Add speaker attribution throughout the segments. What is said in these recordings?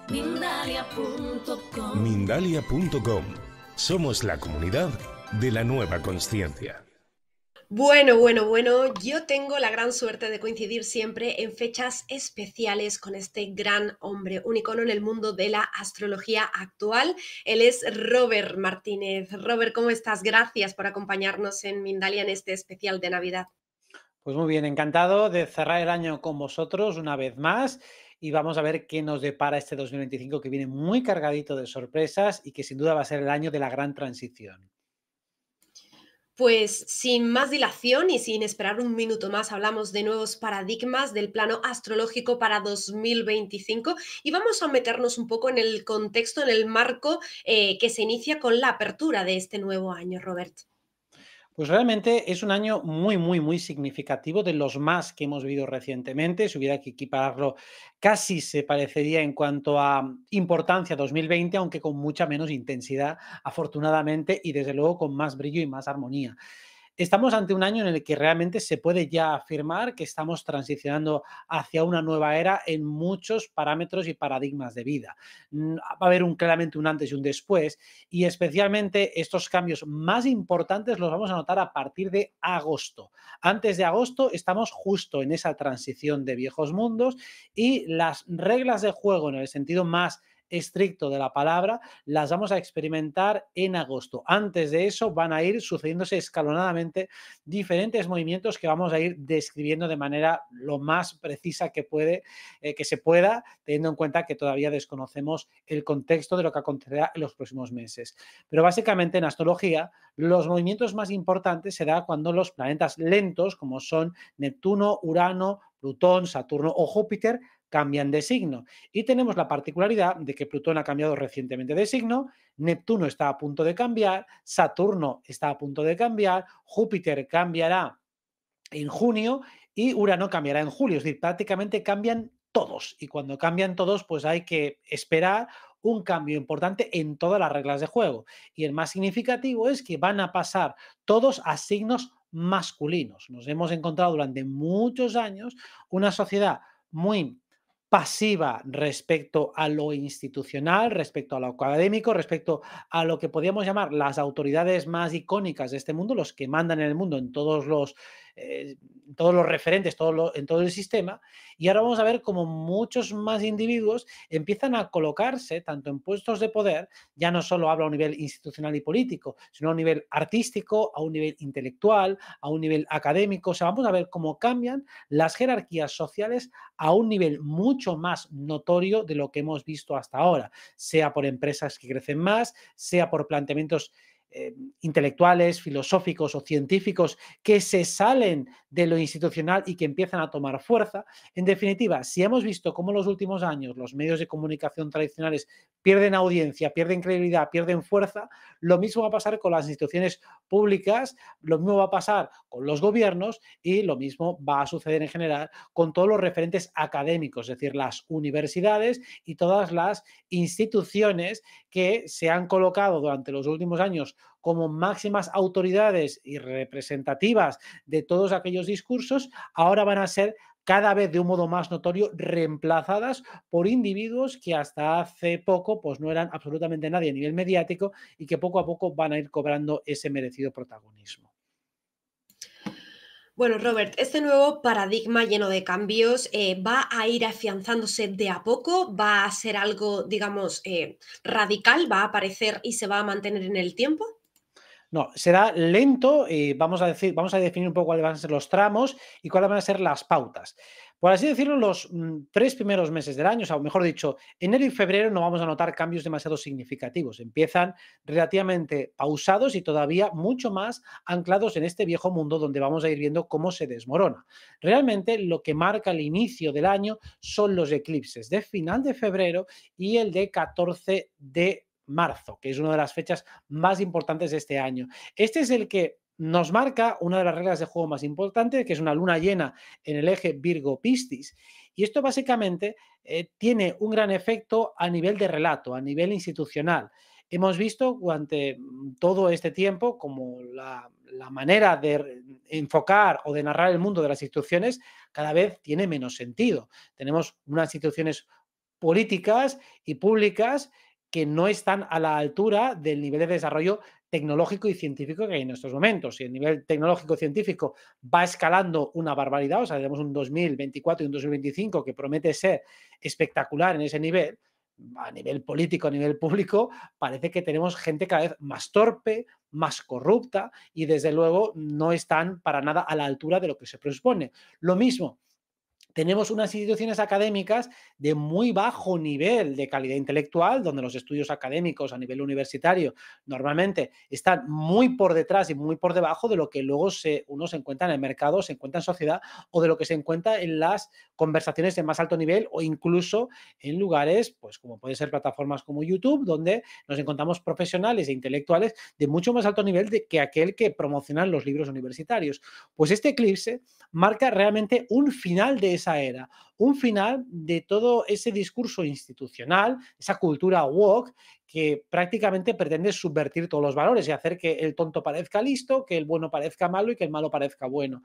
Speaker 1: Mindalia.com.
Speaker 2: Mindalia.com. Somos la comunidad de la nueva consciencia.
Speaker 3: Bueno, yo tengo la gran suerte de coincidir siempre en fechas especiales con este gran hombre, un icono en el mundo de la astrología actual. Él es Robert Martínez. Robert, ¿cómo estás? Gracias por acompañarnos en Mindalia en este especial de Navidad.
Speaker 4: Pues muy bien, encantado de cerrar el año con vosotros una vez más y vamos a ver qué nos depara este 2025 que viene muy cargadito de sorpresas y que sin duda va a ser el año de la gran transición.
Speaker 3: Pues sin más dilación y sin esperar un minuto más, hablamos de nuevos paradigmas del plano astrológico para 2025 y vamos a meternos un poco en el contexto, en el marco que se inicia con la apertura de este nuevo año, Robert.
Speaker 4: Pues realmente es un año muy significativo, de los más que hemos vivido recientemente. Si hubiera que equipararlo, casi se parecería en cuanto a importancia a 2020, aunque con mucha menos intensidad, afortunadamente, y desde luego con más brillo y más armonía. Estamos ante un año en el que realmente se puede ya afirmar que estamos transicionando hacia una nueva era en muchos parámetros y paradigmas de vida. Va a haber claramente un antes y un después, y especialmente estos cambios más importantes los vamos a notar a partir de agosto. Antes de agosto estamos justo en esa transición de viejos mundos y las reglas de juego en el sentido más estricto de la palabra, las vamos a experimentar en agosto. Antes de eso van a ir sucediéndose escalonadamente diferentes movimientos que vamos a ir describiendo de manera lo más precisa que se pueda, teniendo en cuenta que todavía desconocemos el contexto de lo que acontecerá en los próximos meses. Pero básicamente en astrología, los movimientos más importantes se dan cuando los planetas lentos, como son Neptuno, Urano, Plutón, Saturno o Júpiter, cambian de signo. Y tenemos la particularidad de que Plutón ha cambiado recientemente de signo, Neptuno está a punto de cambiar, Saturno está a punto de cambiar, Júpiter cambiará en junio y Urano cambiará en julio. Es decir, prácticamente cambian todos. Y cuando cambian todos, pues hay que esperar un cambio importante en todas las reglas de juego. Y el más significativo es que van a pasar todos a signos masculinos. Nos hemos encontrado durante muchos años una sociedad muy pasiva respecto a lo institucional, respecto a lo académico, respecto a lo que podríamos llamar las autoridades más icónicas de este mundo, los que mandan en el mundo en todos los referentes, en todo el sistema. Y ahora vamos a ver cómo muchos más individuos empiezan a colocarse tanto en puestos de poder, ya no solo hablo a un nivel institucional y político, sino a un nivel artístico, a un nivel intelectual, a un nivel académico. O sea, vamos a ver cómo cambian las jerarquías sociales a un nivel mucho más notorio de lo que hemos visto hasta ahora, sea por empresas que crecen más, sea por planteamientos intelectuales, filosóficos o científicos que se salen de lo institucional y que empiezan a tomar fuerza. En definitiva, si hemos visto cómo en los últimos años los medios de comunicación tradicionales pierden audiencia, pierden credibilidad, pierden fuerza, lo mismo va a pasar con las instituciones públicas, lo mismo va a pasar con los gobiernos y lo mismo va a suceder en general con todos los referentes académicos, es decir, las universidades y todas las instituciones que se han colocado durante los últimos años como máximas autoridades y representativas de todos aquellos discursos, ahora van a ser cada vez de un modo más notorio reemplazadas por individuos que hasta hace poco pues no eran absolutamente nadie a nivel mediático y que poco a poco van a ir cobrando ese merecido protagonismo.
Speaker 3: Bueno, Robert, este nuevo paradigma lleno de cambios va a ir afianzándose de a poco, va a ser algo, digamos, radical, va a aparecer y se va a mantener en el tiempo.
Speaker 4: No, será lento y vamos a definir un poco cuáles van a ser los tramos y cuáles van a ser las pautas. Por así decirlo, los 3 primeros meses del año, o sea, mejor dicho, enero y febrero no vamos a notar cambios demasiado significativos. Empiezan relativamente pausados y todavía mucho más anclados en este viejo mundo donde vamos a ir viendo cómo se desmorona. Realmente lo que marca el inicio del año son los eclipses de final de febrero y el de 14 de marzo, que es una de las fechas más importantes de este año. Este es el que nos marca una de las reglas de juego más importantes, que es una luna llena en el eje Virgo-Piscis. Y esto básicamente tiene un gran efecto a nivel de relato, a nivel institucional. Hemos visto durante todo este tiempo como la manera de enfocar o de narrar el mundo de las instituciones cada vez tiene menos sentido. Tenemos unas instituciones políticas y públicas que no están a la altura del nivel de desarrollo tecnológico y científico que hay en estos momentos. Si el nivel tecnológico y científico va escalando una barbaridad, o sea, tenemos un 2024 y un 2025 que promete ser espectacular en ese nivel, a nivel político, a nivel público, parece que tenemos gente cada vez más torpe, más corrupta y desde luego no están para nada a la altura de lo que se presupone. Lo mismo, tenemos unas instituciones académicas de muy bajo nivel de calidad intelectual, donde los estudios académicos a nivel universitario normalmente están muy por detrás y muy por debajo de lo que luego uno se encuentra en el mercado, se encuentra en sociedad o de lo que se encuentra en las conversaciones de más alto nivel o incluso en lugares, pues como pueden ser plataformas como YouTube, donde nos encontramos profesionales e intelectuales de mucho más alto nivel que aquel que promocionan los libros universitarios. Pues este eclipse marca realmente un final de esa era, un final de todo ese discurso institucional, esa cultura woke que prácticamente pretende subvertir todos los valores y hacer que el tonto parezca listo, que el bueno parezca malo y que el malo parezca bueno.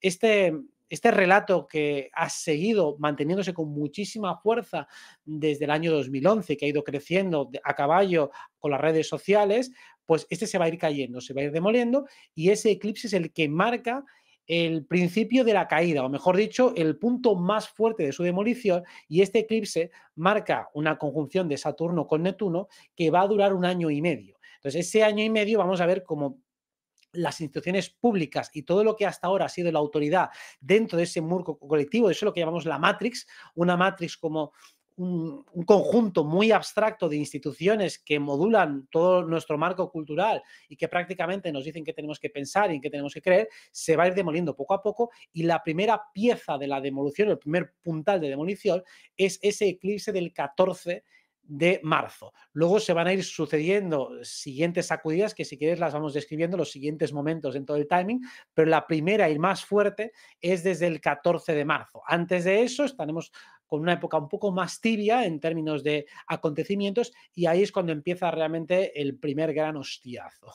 Speaker 4: Este relato que ha seguido manteniéndose con muchísima fuerza desde el año 2011, que ha ido creciendo a caballo con las redes sociales, pues este se va a ir cayendo, se va a ir demoliendo y ese eclipse es el que marca el principio de la caída, o mejor dicho, el punto más fuerte de su demolición, y este eclipse marca una conjunción de Saturno con Neptuno que va a durar un año y medio. Entonces, ese año y medio vamos a ver cómo las instituciones públicas y todo lo que hasta ahora ha sido la autoridad dentro de ese muro colectivo, eso es lo que llamamos la Matrix, una Matrix como un conjunto muy abstracto de instituciones que modulan todo nuestro marco cultural y que prácticamente nos dicen qué tenemos que pensar y en qué tenemos que creer, se va a ir demoliendo poco a poco y la primera pieza de la demolición, el primer puntal de demolición, es ese eclipse del 14 de marzo. Luego se van a ir sucediendo siguientes sacudidas que si quieres las vamos describiendo los siguientes momentos en todo el timing, pero la primera y más fuerte es desde el 14 de marzo. Antes de eso estaremos con una época un poco más tibia en términos de acontecimientos y ahí es cuando empieza realmente el primer gran hostiazo.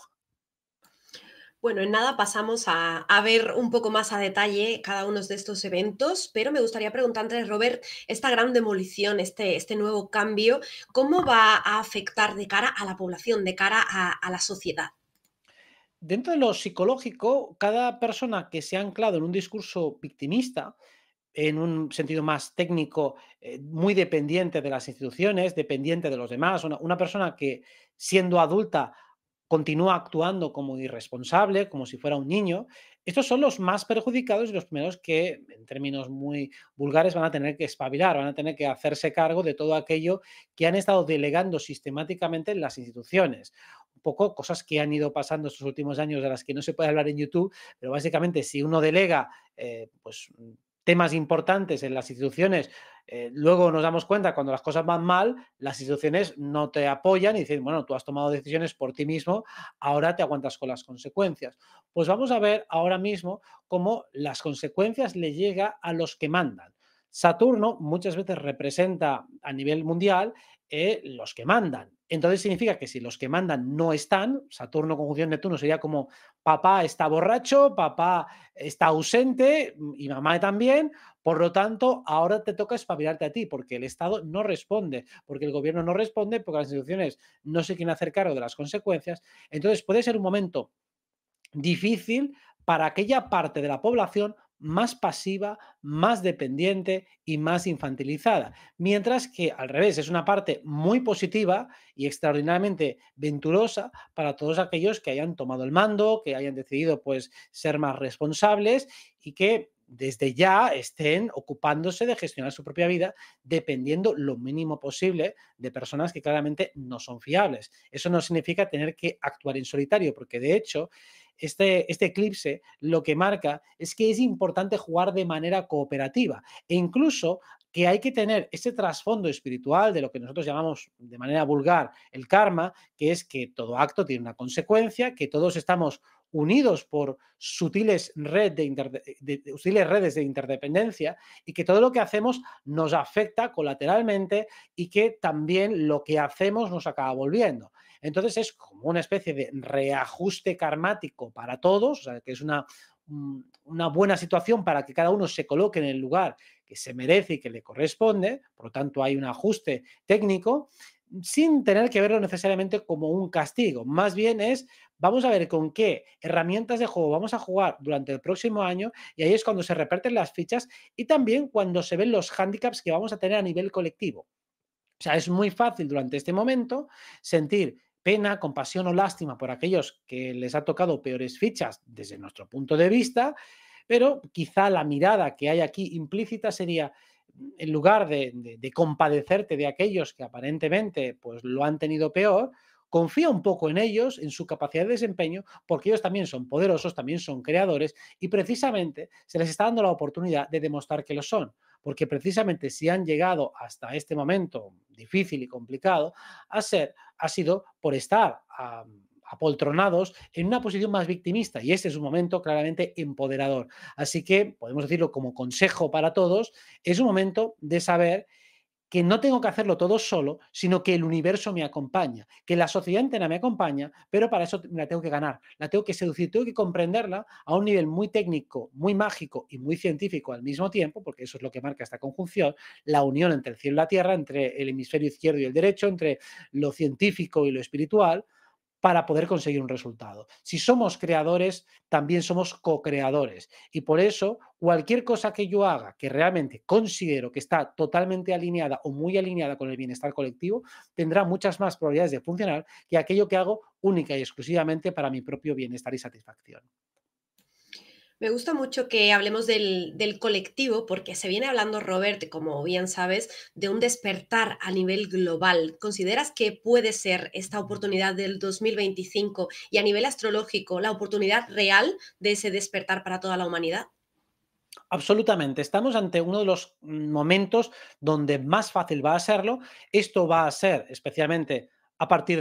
Speaker 3: Bueno, en nada pasamos a ver un poco más a detalle cada uno de estos eventos, pero me gustaría preguntarte, Robert, esta gran demolición, este nuevo cambio, ¿cómo va a afectar de cara a la población, de cara a la sociedad?
Speaker 4: Dentro de lo psicológico, cada persona que se ha anclado en un discurso victimista, en un sentido más técnico, muy dependiente de las instituciones, dependiente de los demás, una persona que siendo adulta continúa actuando como irresponsable, como si fuera un niño. Estos son los más perjudicados y los primeros que, en términos muy vulgares, van a tener que espabilar, van a tener que hacerse cargo de todo aquello que han estado delegando sistemáticamente en las instituciones. Un poco cosas que han ido pasando estos últimos años de las que no se puede hablar en YouTube, pero básicamente si uno delega pues temas importantes en las instituciones, luego nos damos cuenta cuando las cosas van mal, las instituciones no te apoyan y dicen, bueno, tú has tomado decisiones por ti mismo, ahora te aguantas con las consecuencias. Pues vamos a ver ahora mismo cómo las consecuencias le llega a los que mandan. Saturno muchas veces representa a nivel mundial los que mandan. Entonces significa que si los que mandan no están, Saturno conjunción Neptuno sería como papá está borracho, papá está ausente y mamá también, por lo tanto, ahora te toca espabilarte a ti, porque el Estado no responde, porque el gobierno no responde, porque las instituciones no se quieren hacer cargo de las consecuencias. Entonces, puede ser un momento difícil para aquella parte de la población más pasiva, más dependiente y más infantilizada. Mientras que al revés, es una parte muy positiva y extraordinariamente venturosa para todos aquellos que hayan tomado el mando, que hayan decidido pues ser más responsables y que desde ya estén ocupándose de gestionar su propia vida dependiendo lo mínimo posible de personas que claramente no son fiables. Eso no significa tener que actuar en solitario, porque de hecho este eclipse lo que marca es que es importante jugar de manera cooperativa e incluso que hay que tener ese trasfondo espiritual de lo que nosotros llamamos de manera vulgar el karma, que es que todo acto tiene una consecuencia, que todos estamos unidos por sutiles redes de interdependencia y que todo lo que hacemos nos afecta colateralmente y que también lo que hacemos nos acaba volviendo. Entonces es como una especie de reajuste karmático para todos, o sea, que es una buena situación para que cada uno se coloque en el lugar que se merece y que le corresponde, por lo tanto hay un ajuste técnico, sin tener que verlo necesariamente como un castigo. Más bien es, vamos a ver con qué herramientas de juego vamos a jugar durante el próximo año y ahí es cuando se reparten las fichas y también cuando se ven los hándicaps que vamos a tener a nivel colectivo. O sea, es muy fácil durante este momento sentir pena, compasión o lástima por aquellos que les ha tocado peores fichas desde nuestro punto de vista, pero quizá la mirada que hay aquí implícita sería, en lugar de compadecerte de aquellos que aparentemente pues, lo han tenido peor, confía un poco en ellos, en su capacidad de desempeño, porque ellos también son poderosos, también son creadores y precisamente se les está dando la oportunidad de demostrar que lo son. Porque precisamente si han llegado hasta este momento difícil y complicado, ha sido por estar apoltronados en una posición más victimista y este es un momento claramente empoderador. Así que podemos decirlo como consejo para todos, es un momento de saber que no tengo que hacerlo todo solo, sino que el universo me acompaña, que la sociedad entera me acompaña, pero para eso me la tengo que ganar, la tengo que seducir, tengo que comprenderla a un nivel muy técnico, muy mágico y muy científico al mismo tiempo, porque eso es lo que marca esta conjunción, la unión entre el cielo y la tierra, entre el hemisferio izquierdo y el derecho, entre lo científico y lo espiritual, para poder conseguir un resultado. Si somos creadores, también somos co-creadores. Y por eso, cualquier cosa que yo haga que realmente considero que está totalmente alineada o muy alineada con el bienestar colectivo, tendrá muchas más probabilidades de funcionar que aquello que hago única y exclusivamente para mi propio bienestar y satisfacción.
Speaker 3: Me gusta mucho que hablemos del colectivo, porque se viene hablando, Robert, como bien sabes, de un despertar a nivel global. ¿Consideras que puede ser esta oportunidad del 2025 y a nivel astrológico la oportunidad real de ese despertar para toda la humanidad?
Speaker 4: Absolutamente. Estamos ante uno de los momentos donde más fácil va a serlo. Esto va a ser especialmente a partir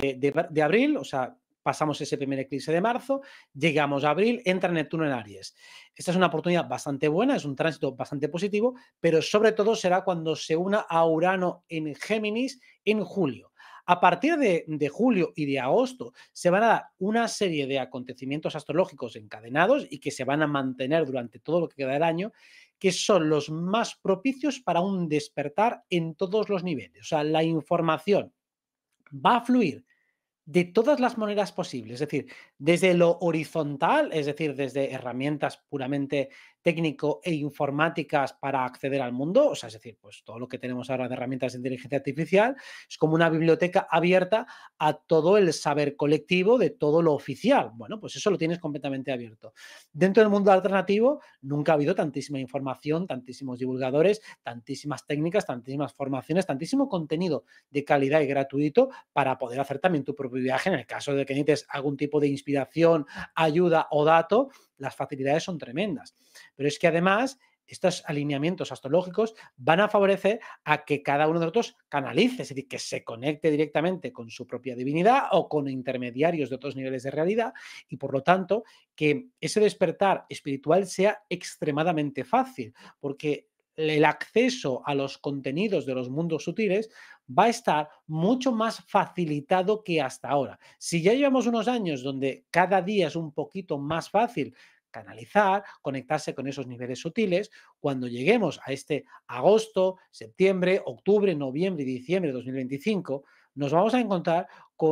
Speaker 4: de abril, o sea, pasamos ese primer eclipse de marzo, llegamos a abril, entra Neptuno en Aries. Esta es una oportunidad bastante buena, es un tránsito bastante positivo, pero sobre todo será cuando se una a Urano en Géminis en julio. A partir de julio y de agosto se van a dar una serie de acontecimientos astrológicos encadenados y que se van a mantener durante todo lo que queda del año, que son los más propicios para un despertar en todos los niveles. O sea, la información va a fluir de todas las maneras posibles, es decir, desde lo horizontal, es decir, desde herramientas puramente técnico e informáticas para acceder al mundo, o sea, es decir, pues todo lo que tenemos ahora de herramientas de inteligencia artificial es como una biblioteca abierta a todo el saber colectivo de todo lo oficial. Bueno, pues eso lo tienes completamente abierto. Dentro del mundo alternativo nunca ha habido tantísima información, tantísimos divulgadores, tantísimas técnicas, tantísimas formaciones, tantísimo contenido de calidad y gratuito para poder hacer también tu propio viaje. En el caso de que necesites algún tipo de inspiración, ayuda o dato, las facilidades son tremendas. Pero es que además estos alineamientos astrológicos van a favorecer a que cada uno de nosotros canalice, es decir, que se conecte directamente con su propia divinidad o con intermediarios de otros niveles de realidad y por lo tanto que ese despertar espiritual sea extremadamente fácil, porque el acceso a los contenidos de los mundos sutiles va a estar mucho más facilitado que hasta ahora. Si ya llevamos unos años donde cada día es un poquito más fácil canalizar, conectarse con esos niveles sutiles, cuando lleguemos a este agosto, septiembre, octubre, noviembre y diciembre de 2025, nos vamos a encontrar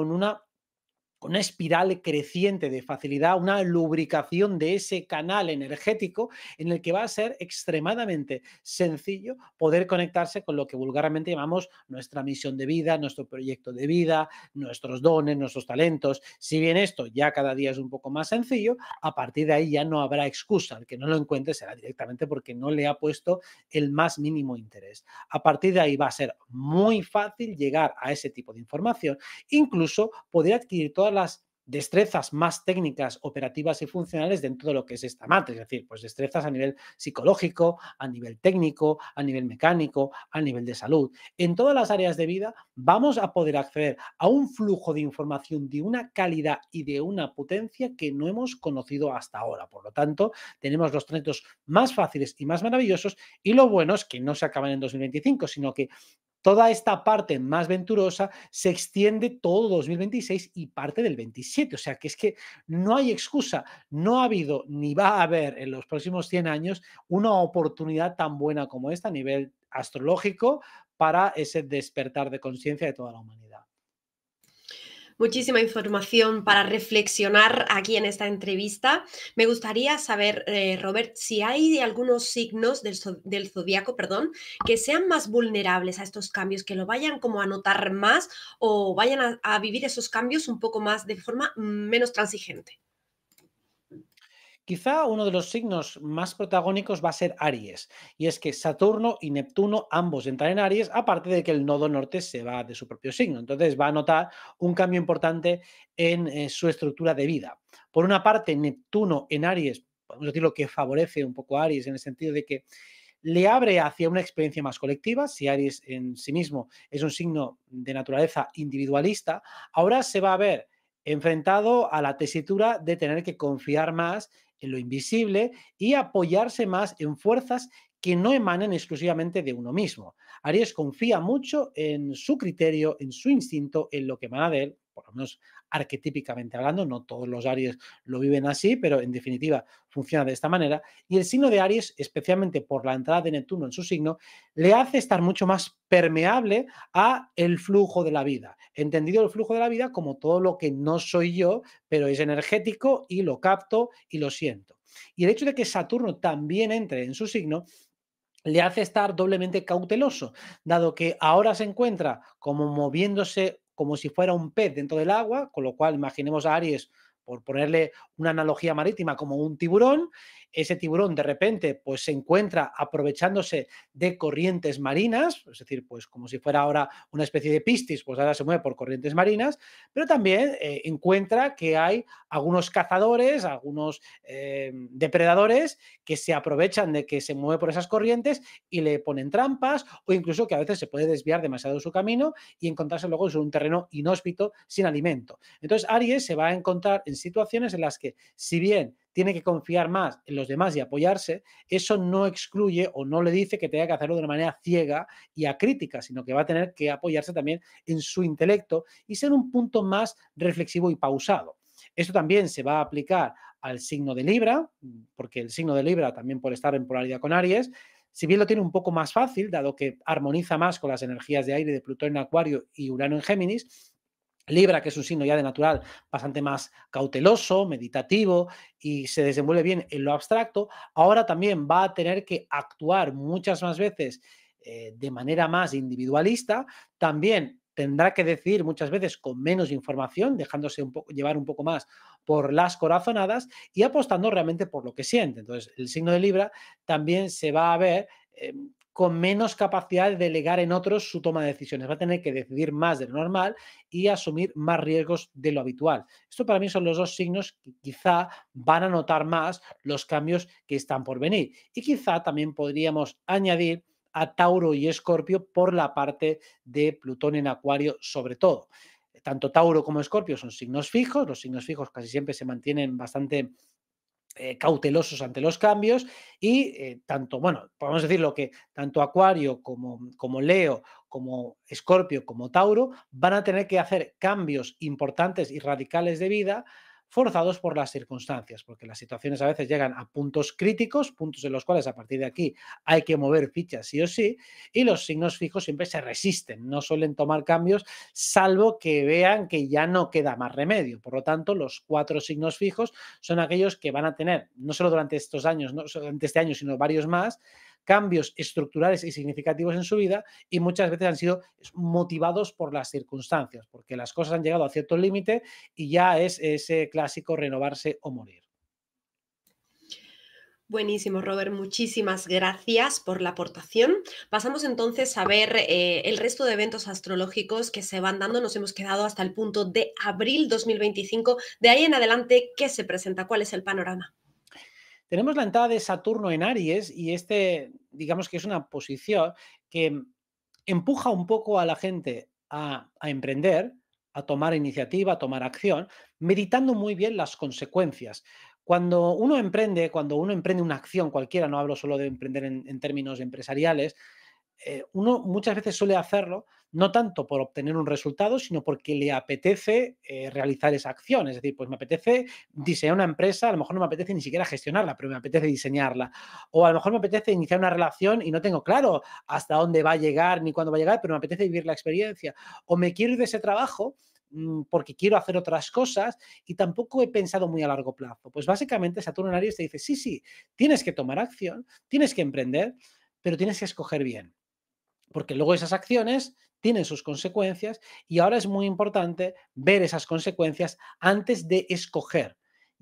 Speaker 4: con una espiral creciente de facilidad, una lubricación de ese canal energético en el que va a ser extremadamente sencillo poder conectarse con lo que vulgarmente llamamos nuestra misión de vida, nuestro proyecto de vida, nuestros dones, nuestros talentos. Si bien esto ya cada día es un poco más sencillo, a partir de ahí ya no habrá excusa. El que no lo encuentre será directamente porque no le ha puesto el más mínimo interés. A partir de ahí va a ser muy fácil llegar a ese tipo de información, incluso poder adquirir todas las destrezas más técnicas, operativas y funcionales dentro de lo que es esta matriz, es decir, pues destrezas a nivel psicológico, a nivel técnico, a nivel mecánico, a nivel de salud. En todas las áreas de vida vamos a poder acceder a un flujo de información de una calidad y de una potencia que no hemos conocido hasta ahora. Por lo tanto, tenemos los tránsitos más fáciles y más maravillosos y lo bueno es que no se acaban en 2025, sino que toda esta parte más venturosa se extiende todo 2026 y parte del 27. O sea que es que no hay excusa. No ha habido ni va a haber en los próximos 100 años una oportunidad tan buena como esta a nivel astrológico para ese despertar de conciencia de toda la humanidad.
Speaker 3: Muchísima información para reflexionar aquí en esta entrevista. Me gustaría saber, Robert, si hay algunos signos del zodiaco, perdón, que sean más vulnerables a estos cambios, que lo vayan como a notar más o vayan a vivir esos cambios un poco más de forma menos transigente.
Speaker 4: Quizá uno de los signos más protagónicos va a ser Aries, y es que Saturno y Neptuno ambos entran en Aries, aparte de que el nodo norte se va de su propio signo. Entonces va a notar un cambio importante en su estructura de vida. Por una parte, Neptuno en Aries, podemos decir lo que favorece un poco a Aries en el sentido de que le abre hacia una experiencia más colectiva. Si Aries en sí mismo es un signo de naturaleza individualista, ahora se va a ver enfrentado a la tesitura de tener que confiar más en lo invisible y apoyarse más en fuerzas que no emanen exclusivamente de uno mismo. Aries confía mucho en su criterio, en su instinto, en lo que emana de él, por lo menos arquetípicamente hablando. No todos los Aries lo viven así, pero en definitiva funciona de esta manera. Y el signo de Aries, especialmente por la entrada de Neptuno en su signo, le hace estar mucho más permeable a el flujo de la vida. Entendido el flujo de la vida como todo lo que no soy yo, pero es energético y lo capto y lo siento. Y el hecho de que Saturno también entre en su signo le hace estar doblemente cauteloso, dado que ahora se encuentra como moviéndose como si fuera un pez dentro del agua, con lo cual imaginemos a Aries, por ponerle una analogía marítima, como un tiburón. Ese tiburón de repente pues se encuentra aprovechándose de corrientes marinas, es decir, pues como si fuera ahora una especie de piscis, pues ahora se mueve por corrientes marinas, pero también encuentra que hay algunos cazadores, algunos depredadores que se aprovechan de que se mueve por esas corrientes y le ponen trampas, o incluso que a veces se puede desviar demasiado su camino y encontrarse luego en un terreno inhóspito sin alimento. Entonces Aries se va a encontrar en situaciones en las que, si bien tiene que confiar más en los demás y apoyarse, eso no excluye o no le dice que tenga que hacerlo de una manera ciega y acrítica, sino que va a tener que apoyarse también en su intelecto y ser un punto más reflexivo y pausado. Esto también se va a aplicar al signo de Libra, porque el signo de Libra, también por estar en polaridad con Aries, si bien lo tiene un poco más fácil, dado que armoniza más con las energías de aire de Plutón en Acuario y Urano en Géminis, Libra, que es un signo ya de natural bastante más cauteloso, meditativo y se desenvuelve bien en lo abstracto, ahora también va a tener que actuar muchas más veces de manera más individualista, también tendrá que decidir muchas veces con menos información, dejándose llevar un poco más por las corazonadas y apostando realmente por lo que siente. Entonces, el signo de Libra también se va a ver con menos capacidad de delegar en otros su toma de decisiones. Va a tener que decidir más de lo normal y asumir más riesgos de lo habitual. Esto para mí son los dos signos que quizá van a notar más los cambios que están por venir. Y quizá también podríamos añadir a Tauro y Escorpio por la parte de Plutón en Acuario sobre todo. Tanto Tauro como Escorpio son signos fijos, los signos fijos casi siempre se mantienen bastante cautelosos ante los cambios y tanto, bueno, podemos decir lo que tanto Acuario como Leo, como Escorpio, como Tauro van a tener que hacer cambios importantes y radicales de vida forzados por las circunstancias, porque las situaciones a veces llegan a puntos críticos, puntos en los cuales a partir de aquí hay que mover fichas sí o sí, y los signos fijos siempre se resisten, no suelen tomar cambios, salvo que vean que ya no queda más remedio. Por lo tanto, los 4 signos fijos son aquellos que van a tener, no solo durante estos años, no solo durante este año, sino varios más, cambios estructurales y significativos en su vida y muchas veces han sido motivados por las circunstancias, porque las cosas han llegado a cierto límite y ya es ese clásico renovarse o morir.
Speaker 3: Buenísimo, Robert. Muchísimas gracias por la aportación. Pasamos entonces a ver el resto de eventos astrológicos que se van dando. Nos hemos quedado hasta el punto de abril 2025. De ahí en adelante, ¿qué se presenta? ¿Cuál es el panorama?
Speaker 4: Tenemos la entrada de Saturno en Aries y digamos que es una posición que empuja un poco a la gente a emprender, a tomar iniciativa, a tomar acción, meditando muy bien las consecuencias. Cuando uno emprende una acción cualquiera, no hablo solo de emprender en términos empresariales, uno muchas veces suele hacerlo no tanto por obtener un resultado, sino porque le apetece realizar esa acción. Es decir, pues me apetece diseñar una empresa, a lo mejor no me apetece ni siquiera gestionarla, pero me apetece diseñarla. O a lo mejor me apetece iniciar una relación y no tengo claro hasta dónde va a llegar ni cuándo va a llegar, pero me apetece vivir la experiencia. O me quiero ir de ese trabajo porque quiero hacer otras cosas y tampoco he pensado muy a largo plazo. Pues básicamente Saturno en Aries te dice, sí, sí, tienes que tomar acción, tienes que emprender, pero tienes que escoger bien, porque luego esas acciones tienen sus consecuencias y ahora es muy importante ver esas consecuencias antes de escoger.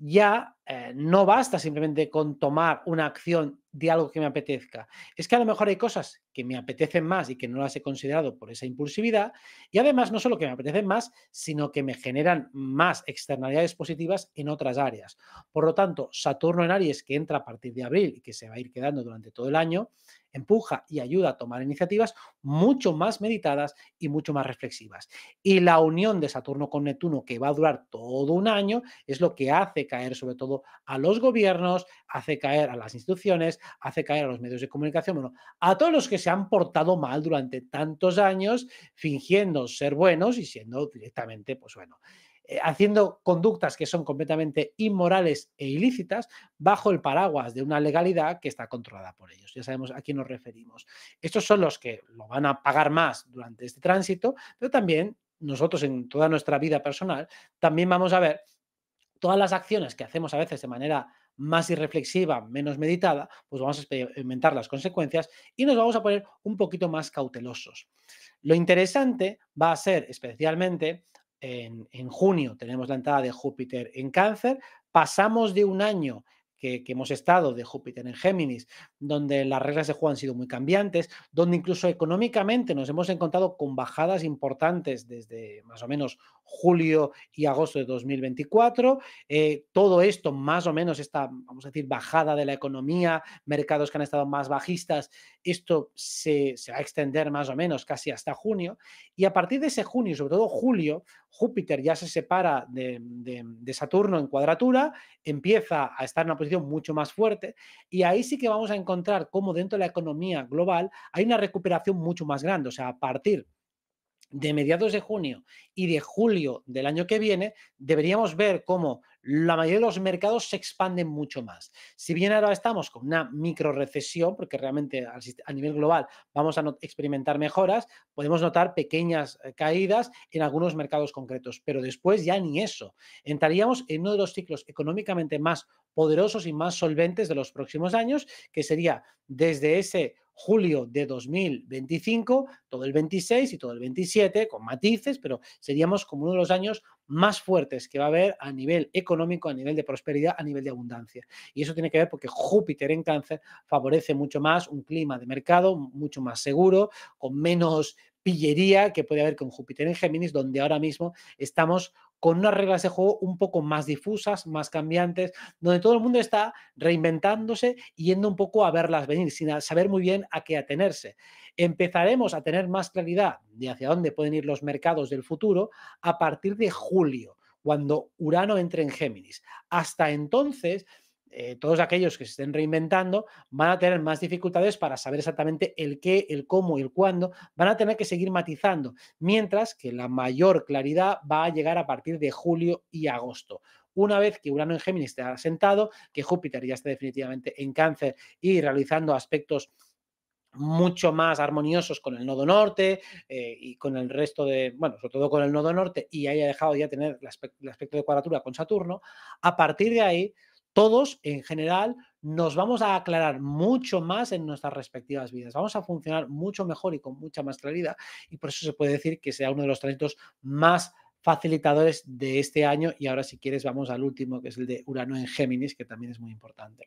Speaker 4: Ya no basta simplemente con tomar una acción de algo que me apetezca. Es que a lo mejor hay cosas que me apetecen más y que no las he considerado por esa impulsividad y además no solo que me apetecen más, sino que me generan más externalidades positivas en otras áreas. Por lo tanto, Saturno en Aries, que entra a partir de abril y que se va a ir quedando durante todo el año, empuja y ayuda a tomar iniciativas mucho más meditadas y mucho más reflexivas. Y la unión de Saturno con Neptuno, que va a durar todo un año, es lo que hace caer sobre todo a los gobiernos, hace caer a las instituciones, hace caer a los medios de comunicación, bueno, a todos los que se han portado mal durante tantos años, fingiendo ser buenos y siendo directamente, pues bueno, haciendo conductas que son completamente inmorales e ilícitas bajo el paraguas de una legalidad que está controlada por ellos. Ya sabemos a quién nos referimos. Estos son los que lo van a pagar más durante este tránsito, pero también nosotros en toda nuestra vida personal también vamos a ver todas las acciones que hacemos a veces de manera más irreflexiva, menos meditada, pues vamos a experimentar las consecuencias y nos vamos a poner un poquito más cautelosos. Lo interesante va a ser especialmente en junio, tenemos la entrada de Júpiter en Cáncer, pasamos de un año que hemos estado de Júpiter en Géminis, donde las reglas de juego han sido muy cambiantes, donde incluso económicamente nos hemos encontrado con bajadas importantes desde más o menos julio y agosto de 2024. Todo esto, más o menos, esta, vamos a decir, bajada de la economía, mercados que han estado más bajistas, esto se va a extender más o menos casi hasta junio. Y a partir de ese junio, sobre todo julio, Júpiter ya se separa de Saturno en cuadratura, empieza a estar en una posición mucho más fuerte y ahí sí que vamos a encontrar cómo dentro de la economía global hay una recuperación mucho más grande. O sea, a partir de mediados de junio y de julio del año que viene, deberíamos ver cómo la mayoría de los mercados se expanden mucho más. Si bien ahora estamos con una micro recesión, porque realmente a nivel global vamos a experimentar mejoras, podemos notar pequeñas caídas en algunos mercados concretos, pero después ya ni eso. Entraríamos en uno de los ciclos económicamente más poderosos y más solventes de los próximos años, que sería desde ese julio de 2025, todo el 26 y todo el 27, con matices, pero seríamos como uno de los años más fuertes que va a haber a nivel económico, a nivel de prosperidad, a nivel de abundancia. Y eso tiene que ver porque Júpiter en Cáncer favorece mucho más un clima de mercado mucho más seguro, con menos pillería que puede haber con Júpiter en Géminis, donde ahora mismo estamos con unas reglas de juego un poco más difusas, más cambiantes, donde todo el mundo está reinventándose y yendo un poco a verlas venir, sin saber muy bien a qué atenerse. Empezaremos a tener más claridad de hacia dónde pueden ir los mercados del futuro a partir de julio, cuando Urano entre en Géminis. Hasta entonces, todos aquellos que se estén reinventando van a tener más dificultades para saber exactamente el qué, el cómo y el cuándo, van a tener que seguir matizando, mientras que la mayor claridad va a llegar a partir de julio y agosto. Una vez que Urano en Géminis esté asentado, que Júpiter ya esté definitivamente en Cáncer y realizando aspectos mucho más armoniosos con el nodo norte y con el resto de, bueno, sobre todo con el nodo norte y haya dejado ya tener el aspecto de cuadratura con Saturno, a partir de ahí todos en general nos vamos a aclarar mucho más en nuestras respectivas vidas, vamos a funcionar mucho mejor y con mucha más claridad y por eso se puede decir que sea uno de los tránsitos más facilitadores de este año y ahora si quieres vamos al último que es el de Urano en Géminis que también es muy importante.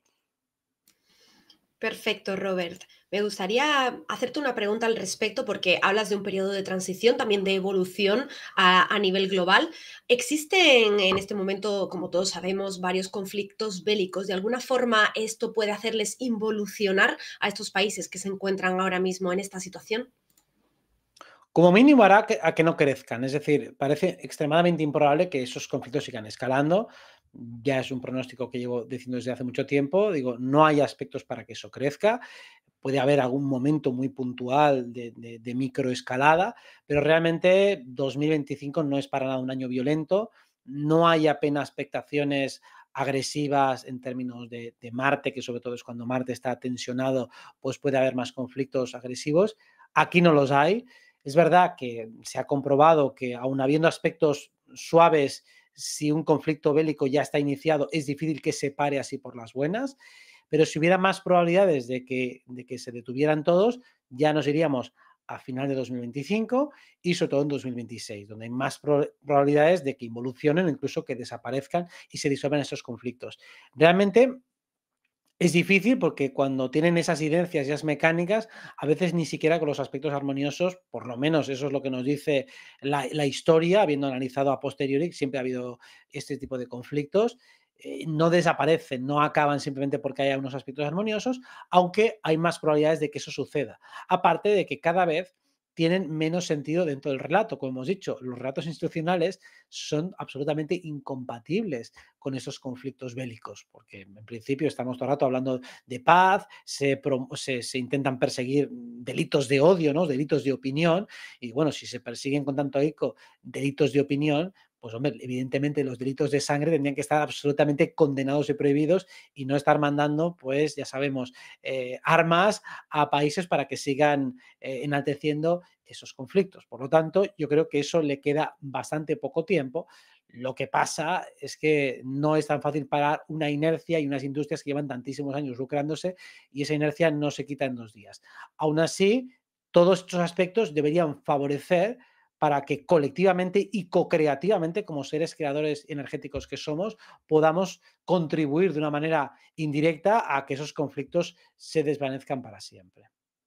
Speaker 3: Perfecto, Robert. Me gustaría hacerte una pregunta al respecto porque hablas de un periodo de transición, también de evolución a nivel global. ¿Existen en este momento, como todos sabemos, varios conflictos bélicos? ¿De alguna forma esto puede hacerles involucionar a estos países que se encuentran ahora mismo en esta situación?
Speaker 4: Como mínimo hará a que no crezcan, es decir, parece extremadamente improbable que esos conflictos sigan escalando. ya es un pronóstico que llevo diciendo desde hace mucho tiempo, digo, no hay aspectos para que eso crezca. Puede haber algún momento muy puntual de microescalada, pero realmente 2025 no es para nada un año violento, no hay apenas expectaciones agresivas en términos de Marte, que sobre todo es cuando Marte está tensionado, pues puede haber más conflictos agresivos. Aquí no los hay. Es verdad que se ha comprobado que aun habiendo aspectos suaves, si un conflicto bélico ya está iniciado, es difícil que se pare así por las buenas, pero si hubiera más probabilidades de que se detuvieran todos, ya nos iríamos a final de 2025 y sobre todo en 2026, donde hay más probabilidades de que involucionen o incluso que desaparezcan y se disuelvan esos conflictos. Realmente es difícil porque cuando tienen esas idencias y esas mecánicas, a veces ni siquiera con los aspectos armoniosos, por lo menos eso es lo que nos dice la historia, habiendo analizado a posteriori, siempre ha habido este tipo de conflictos, no desaparecen, no acaban simplemente porque haya unos aspectos armoniosos, aunque hay más probabilidades de que eso suceda. Aparte de que cada vez tienen menos sentido dentro del relato. Como hemos dicho, los relatos institucionales son absolutamente incompatibles con esos conflictos bélicos, porque en principio estamos todo el rato hablando de paz, se intentan perseguir delitos de odio, ¿no? Delitos de opinión, y bueno, si se persiguen con tanto ahínco delitos de opinión, pues hombre, evidentemente los delitos de sangre tendrían que estar absolutamente condenados y prohibidos y no estar mandando, pues ya sabemos, armas a países para que sigan enalteciendo esos conflictos. Por lo tanto, yo creo que eso le queda bastante poco tiempo. Lo que pasa es que no es tan fácil parar una inercia y unas industrias que llevan tantísimos años lucrándose y esa inercia no se quita en 2 días. Aún así, todos estos aspectos deberían favorecer para que colectivamente y co-creativamente, como seres creadores energéticos que somos, podamos contribuir de una manera indirecta a que esos conflictos se desvanezcan para siempre.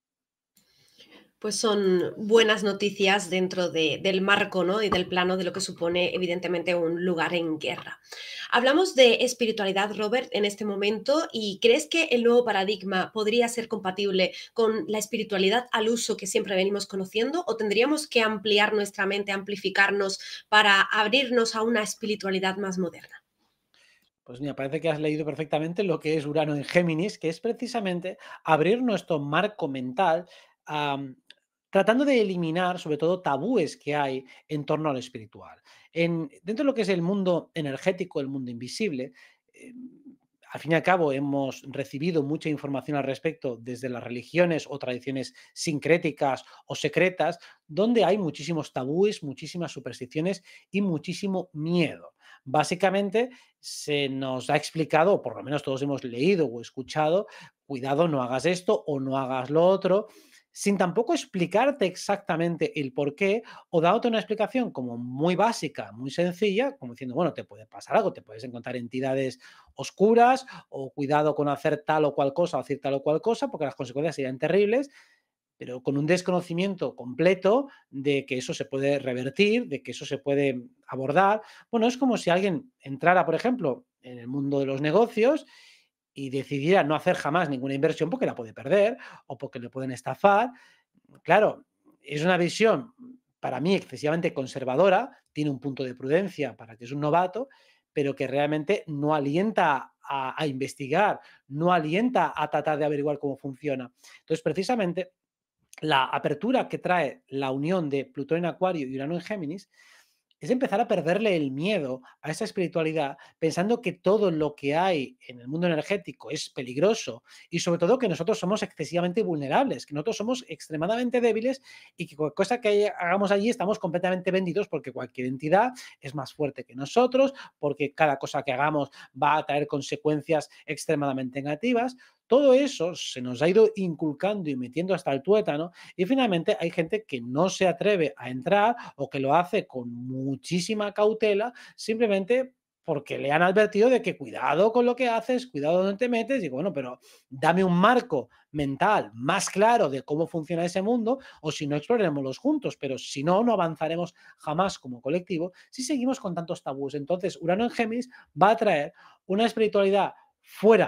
Speaker 3: Pues son buenas noticias dentro del marco, ¿no? Y del plano de lo que supone, evidentemente, un lugar en guerra. Hablamos de espiritualidad, Robert, en este momento, y ¿crees que el nuevo paradigma podría ser compatible con la espiritualidad al uso que siempre venimos conociendo? ¿O tendríamos que ampliar nuestra mente, amplificarnos para abrirnos a una espiritualidad más moderna?
Speaker 4: Pues mira, parece que has leído perfectamente lo que es Urano en Géminis, que es precisamente abrir nuestro marco mental, am, tratando de eliminar sobre todo tabúes que hay en torno a lo espiritual. Dentro de lo que es el mundo energético, el mundo invisible, eh, al fin y al cabo hemos recibido mucha información al respecto desde las religiones o tradiciones sincréticas o secretas, donde hay muchísimos tabúes, muchísimas supersticiones y muchísimo miedo. Básicamente, se nos ha explicado, o por lo menos todos hemos leído o escuchado, cuidado, no hagas esto o no hagas lo otro, sin tampoco explicarte exactamente el por qué o dándote una explicación como muy básica, muy sencilla, como diciendo, bueno, te puede pasar algo, te puedes encontrar entidades oscuras o cuidado con hacer tal o cual cosa o decir tal o cual cosa, porque las consecuencias serían terribles, pero con un desconocimiento completo de que eso se puede revertir, de que eso se puede abordar. Bueno, es como si alguien entrara, por ejemplo, en el mundo de los negocios y decidiera no hacer jamás ninguna inversión porque la puede perder o porque le pueden estafar. Claro, es una visión para mí excesivamente conservadora, tiene un punto de prudencia para que es un novato, pero que realmente no alienta a investigar, no alienta a tratar de averiguar cómo funciona. Entonces, precisamente, la apertura que trae la unión de Plutón en Acuario y Urano en Géminis es empezar a perderle el miedo a esa espiritualidad, pensando que todo lo que hay en el mundo energético es peligroso y sobre todo que nosotros somos excesivamente vulnerables, que nosotros somos extremadamente débiles y que cualquier cosa que hagamos allí estamos completamente vendidos porque cualquier entidad es más fuerte que nosotros, porque cada cosa que hagamos va a traer consecuencias extremadamente negativas. Todo eso se nos ha ido inculcando y metiendo hasta el tuétano y finalmente hay gente que no se atreve a entrar o que lo hace con muchísima cautela simplemente porque le han advertido de que cuidado con lo que haces, cuidado donde te metes. Digo, bueno, pero dame un marco mental más claro de cómo funciona ese mundo o si no, exploraremos juntos. Pero si no, no avanzaremos jamás como colectivo si seguimos con tantos tabús. Entonces, Urano en Géminis va a traer una espiritualidad fuera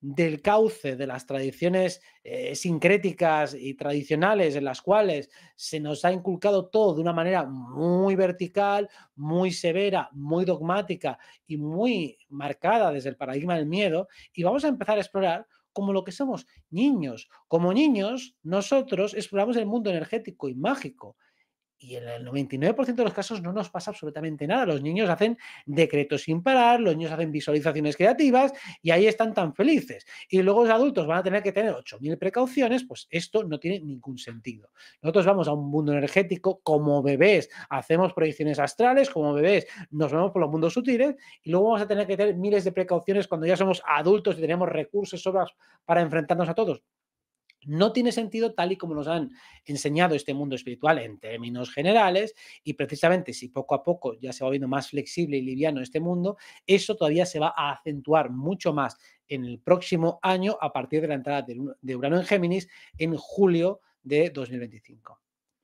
Speaker 4: del cauce de las tradiciones sincréticas y tradicionales en las cuales se nos ha inculcado todo de una manera muy vertical, muy severa, muy dogmática y muy marcada desde el paradigma del miedo, y vamos a empezar a explorar como lo que somos niños. Como niños, nosotros exploramos el mundo energético y mágico. Y en el 99% de los casos no nos pasa absolutamente nada. Los niños hacen decretos sin parar, los niños hacen visualizaciones creativas y ahí están tan felices. Y luego los adultos van a tener que tener 8.000 precauciones, pues esto no tiene ningún sentido. Nosotros vamos a un mundo energético como bebés, hacemos proyecciones astrales, como bebés nos vemos por los mundos sutiles y luego vamos a tener que tener miles de precauciones cuando ya somos adultos y tenemos recursos sobras para enfrentarnos a todos. No tiene sentido tal y como nos han enseñado este mundo espiritual en términos generales, y precisamente si poco a poco ya se va viendo más flexible y liviano este mundo, eso todavía se va a acentuar mucho más en el próximo año a partir de la entrada de Urano en Géminis en julio de 2025.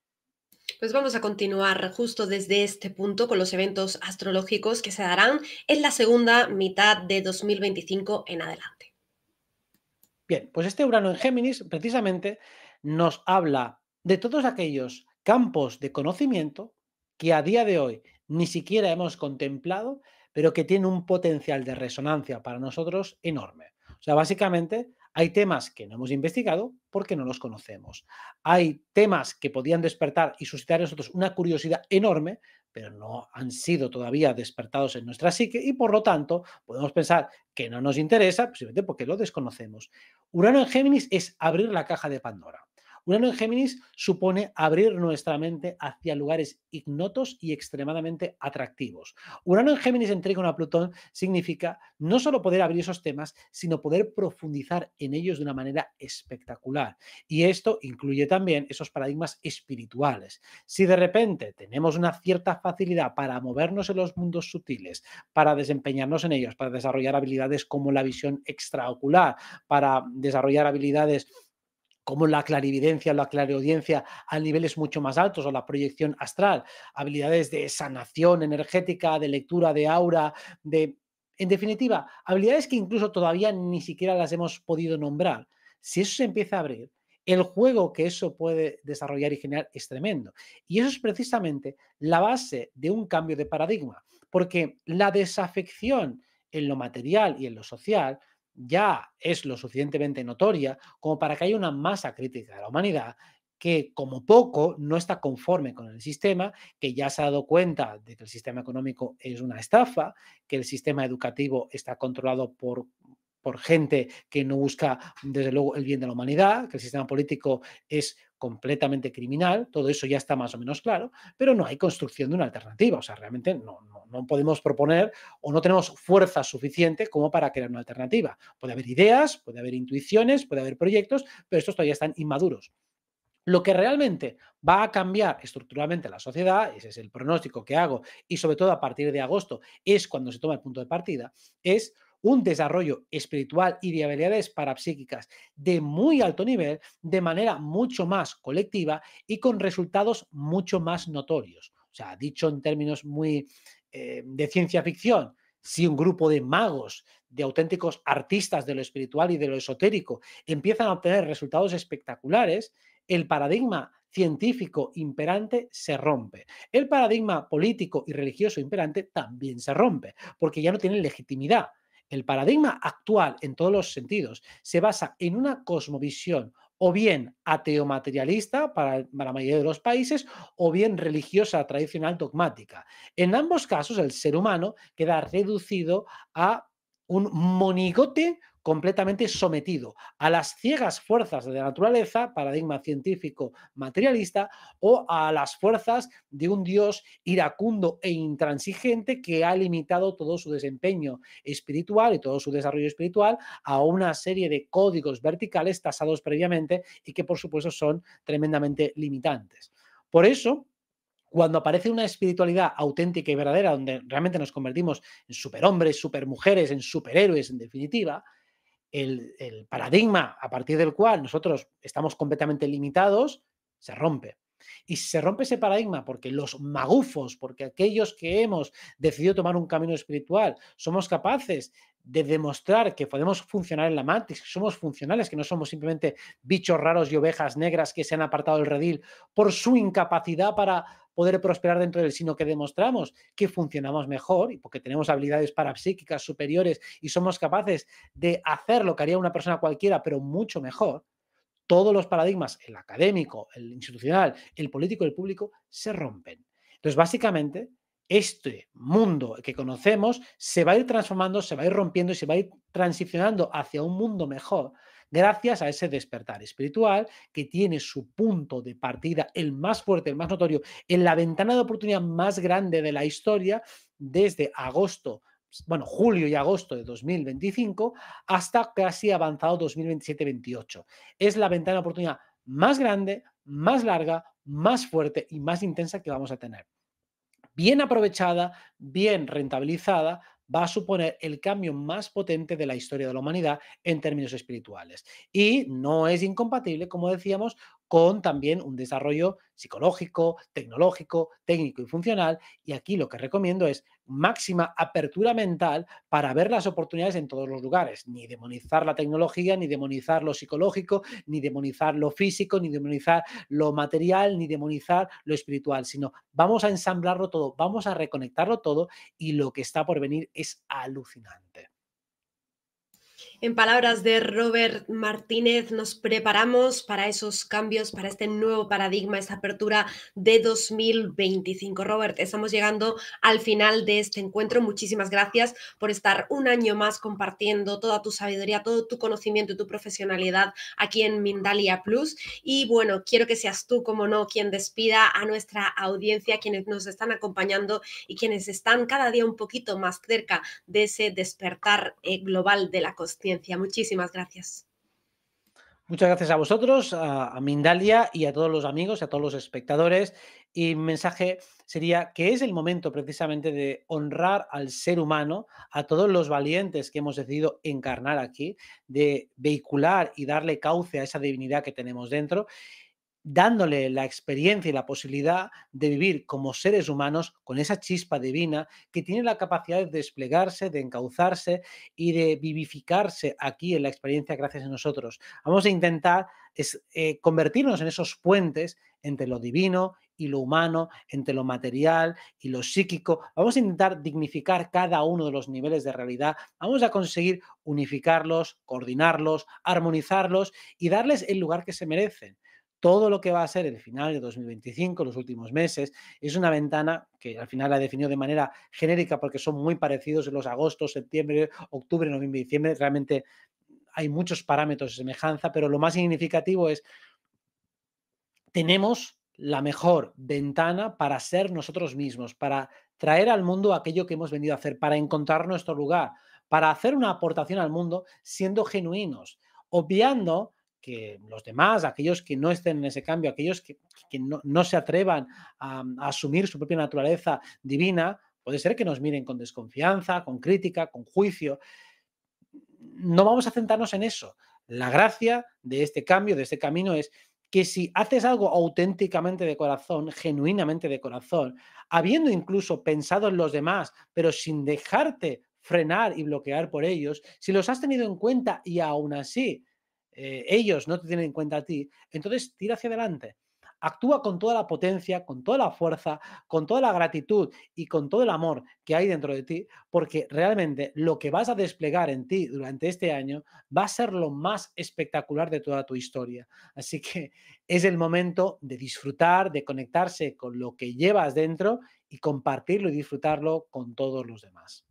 Speaker 3: Pues vamos a continuar justo desde este punto con los eventos astrológicos que se darán en la segunda mitad de 2025 en adelante.
Speaker 4: Bien, pues este Urano en Géminis precisamente nos habla de todos aquellos campos de conocimiento que a día de hoy ni siquiera hemos contemplado, pero que tienen un potencial de resonancia para nosotros enorme. O sea, básicamente hay temas que no hemos investigado porque no los conocemos. Hay temas que podían despertar y suscitar en nosotros una curiosidad enorme, pero no han sido todavía despertados en nuestra psique y por lo tanto podemos pensar que no nos interesa, simplemente porque lo desconocemos. Urano en Géminis es abrir la caja de Pandora. Urano en Géminis supone abrir nuestra mente hacia lugares ignotos y extremadamente atractivos. Urano en Géminis en trígono a Plutón significa no solo poder abrir esos temas, sino poder profundizar en ellos de una manera espectacular. Y esto incluye también esos paradigmas espirituales. Si de repente tenemos una cierta facilidad para movernos en los mundos sutiles, para desempeñarnos en ellos, para desarrollar habilidades como la visión extraocular, para desarrollar habilidades como la clarividencia, la clareaudiencia a niveles mucho más altos o la proyección astral, habilidades de sanación energética, de lectura de aura, en definitiva, habilidades que incluso todavía ni siquiera las hemos podido nombrar. Si eso se empieza a abrir, el juego que eso puede desarrollar y generar es tremendo. Y eso es precisamente la base de un cambio de paradigma, porque la desafección en lo material y en lo social ya es lo suficientemente notoria como para que haya una masa crítica de la humanidad que como poco no está conforme con el sistema, que ya se ha dado cuenta de que el sistema económico es una estafa, que el sistema educativo está controlado por gente que no busca, desde luego, el bien de la humanidad, que el sistema político es completamente criminal, todo eso ya está más o menos claro, pero no hay construcción de una alternativa. O sea, realmente no podemos proponer o no tenemos fuerza suficiente como para crear una alternativa. Puede haber ideas, puede haber intuiciones, puede haber proyectos, pero estos todavía están inmaduros. Lo que realmente va a cambiar estructuralmente la sociedad, ese es el pronóstico que hago, y sobre todo a partir de agosto es cuando se toma el punto de partida, es un desarrollo espiritual y de habilidades parapsíquicas de muy alto nivel, de manera mucho más colectiva y con resultados mucho más notorios. O sea, dicho en términos muy de ciencia ficción, si un grupo de magos, de auténticos artistas de lo espiritual y de lo esotérico, empiezan a obtener resultados espectaculares, el paradigma científico imperante se rompe. El paradigma político y religioso imperante también se rompe, porque ya no tienen legitimidad. El paradigma actual, en todos los sentidos, se basa en una cosmovisión o bien ateo-materialista para la mayoría de los países, o bien religiosa tradicional dogmática. En ambos casos, el ser humano queda reducido a un monigote completamente sometido a las ciegas fuerzas de la naturaleza, paradigma científico materialista, o a las fuerzas de un Dios iracundo e intransigente que ha limitado todo su desempeño espiritual y todo su desarrollo espiritual a una serie de códigos verticales tasados previamente y que por supuesto son tremendamente limitantes. Por eso, cuando aparece una espiritualidad auténtica y verdadera, donde realmente nos convertimos en superhombres, supermujeres, en superhéroes, en definitiva, el paradigma a partir del cual nosotros estamos completamente limitados se rompe. Y si se rompe ese paradigma porque los magufos, porque aquellos que hemos decidido tomar un camino espiritual, somos capaces de demostrar que podemos funcionar en la Matrix, que somos funcionales, que no somos simplemente bichos raros y ovejas negras que se han apartado del redil por su incapacidad para poder prosperar dentro del, sino que demostramos que funcionamos mejor y porque tenemos habilidades parapsíquicas superiores y somos capaces de hacer lo que haría una persona cualquiera, pero mucho mejor. Todos los paradigmas, el académico, el institucional, el político, el público, se rompen. Entonces, básicamente, este mundo que conocemos se va a ir transformando, se va a ir rompiendo y se va a ir transicionando hacia un mundo mejor gracias a ese despertar espiritual que tiene su punto de partida, el más fuerte, el más notorio, en la ventana de oportunidad más grande de la historia desde agosto, bueno, julio y agosto de 2025 hasta casi avanzado 2027-28. Es la ventana de oportunidad más grande, más larga, más fuerte y más intensa que vamos a tener. Bien aprovechada, bien rentabilizada, va a suponer el cambio más potente de la historia de la humanidad en términos espirituales. Y no es incompatible, como decíamos, con también un desarrollo psicológico, tecnológico, técnico y funcional. Y aquí lo que recomiendo es máxima apertura mental para ver las oportunidades en todos los lugares. Ni demonizar la tecnología, ni demonizar lo psicológico, ni demonizar lo físico, ni demonizar lo material, ni demonizar lo espiritual, sino vamos a ensamblarlo todo, vamos a reconectarlo todo y lo que está por venir es alucinante.
Speaker 3: En palabras de Robert Martínez, nos preparamos para esos cambios, para este nuevo paradigma, esta apertura de 2025. Robert, estamos llegando al final de este encuentro. Muchísimas gracias por estar un año más compartiendo toda tu sabiduría, todo tu conocimiento y tu profesionalidad aquí en Mindalia Plus. Y bueno, quiero que seas tú, como no, quien despida a nuestra audiencia, quienes nos están acompañando y quienes están cada día un poquito más cerca de ese despertar global de la conciencia. Muchísimas gracias.
Speaker 4: Muchas gracias a vosotros, a Mindalia y a todos los amigos, a todos los espectadores. Y mi mensaje sería que es el momento precisamente de honrar al ser humano, a todos los valientes que hemos decidido encarnar aquí, de vehicular y darle cauce a esa divinidad que tenemos dentro, dándole la experiencia y la posibilidad de vivir como seres humanos con esa chispa divina que tiene la capacidad de desplegarse, de encauzarse y de vivificarse aquí en la experiencia gracias a nosotros. Vamos a intentar convertirnos en esos puentes entre lo divino y lo humano, entre lo material y lo psíquico. Vamos a intentar dignificar cada uno de los niveles de realidad. Vamos a conseguir unificarlos, coordinarlos, armonizarlos y darles el lugar que se merecen. Todo lo que va a ser el final de 2025, los últimos meses, es una ventana que al final la definió de manera genérica porque son muy parecidos en los agosto, septiembre, octubre, noviembre y diciembre. Realmente hay muchos parámetros de semejanza, pero lo más significativo es tenemos la mejor ventana para ser nosotros mismos, para traer al mundo aquello que hemos venido a hacer, para encontrar nuestro lugar, para hacer una aportación al mundo siendo genuinos, obviando que los demás, aquellos que no estén en ese cambio, aquellos que no se atrevan a asumir su propia naturaleza divina, puede ser que nos miren con desconfianza, con crítica, con juicio. No vamos a centrarnos en eso. La gracia de este cambio, de este camino, es que si haces algo auténticamente de corazón, genuinamente de corazón, habiendo incluso pensado en los demás, pero sin dejarte frenar y bloquear por ellos, si los has tenido en cuenta y aún así ellos no te tienen en cuenta a ti, entonces tira hacia adelante. Actúa con toda la potencia, con toda la fuerza, con toda la gratitud y con todo el amor que hay dentro de ti, porque realmente lo que vas a desplegar en ti durante este año va a ser lo más espectacular de toda tu historia. Así que es el momento de disfrutar, de conectarse con lo que llevas dentro y compartirlo y disfrutarlo con todos los demás.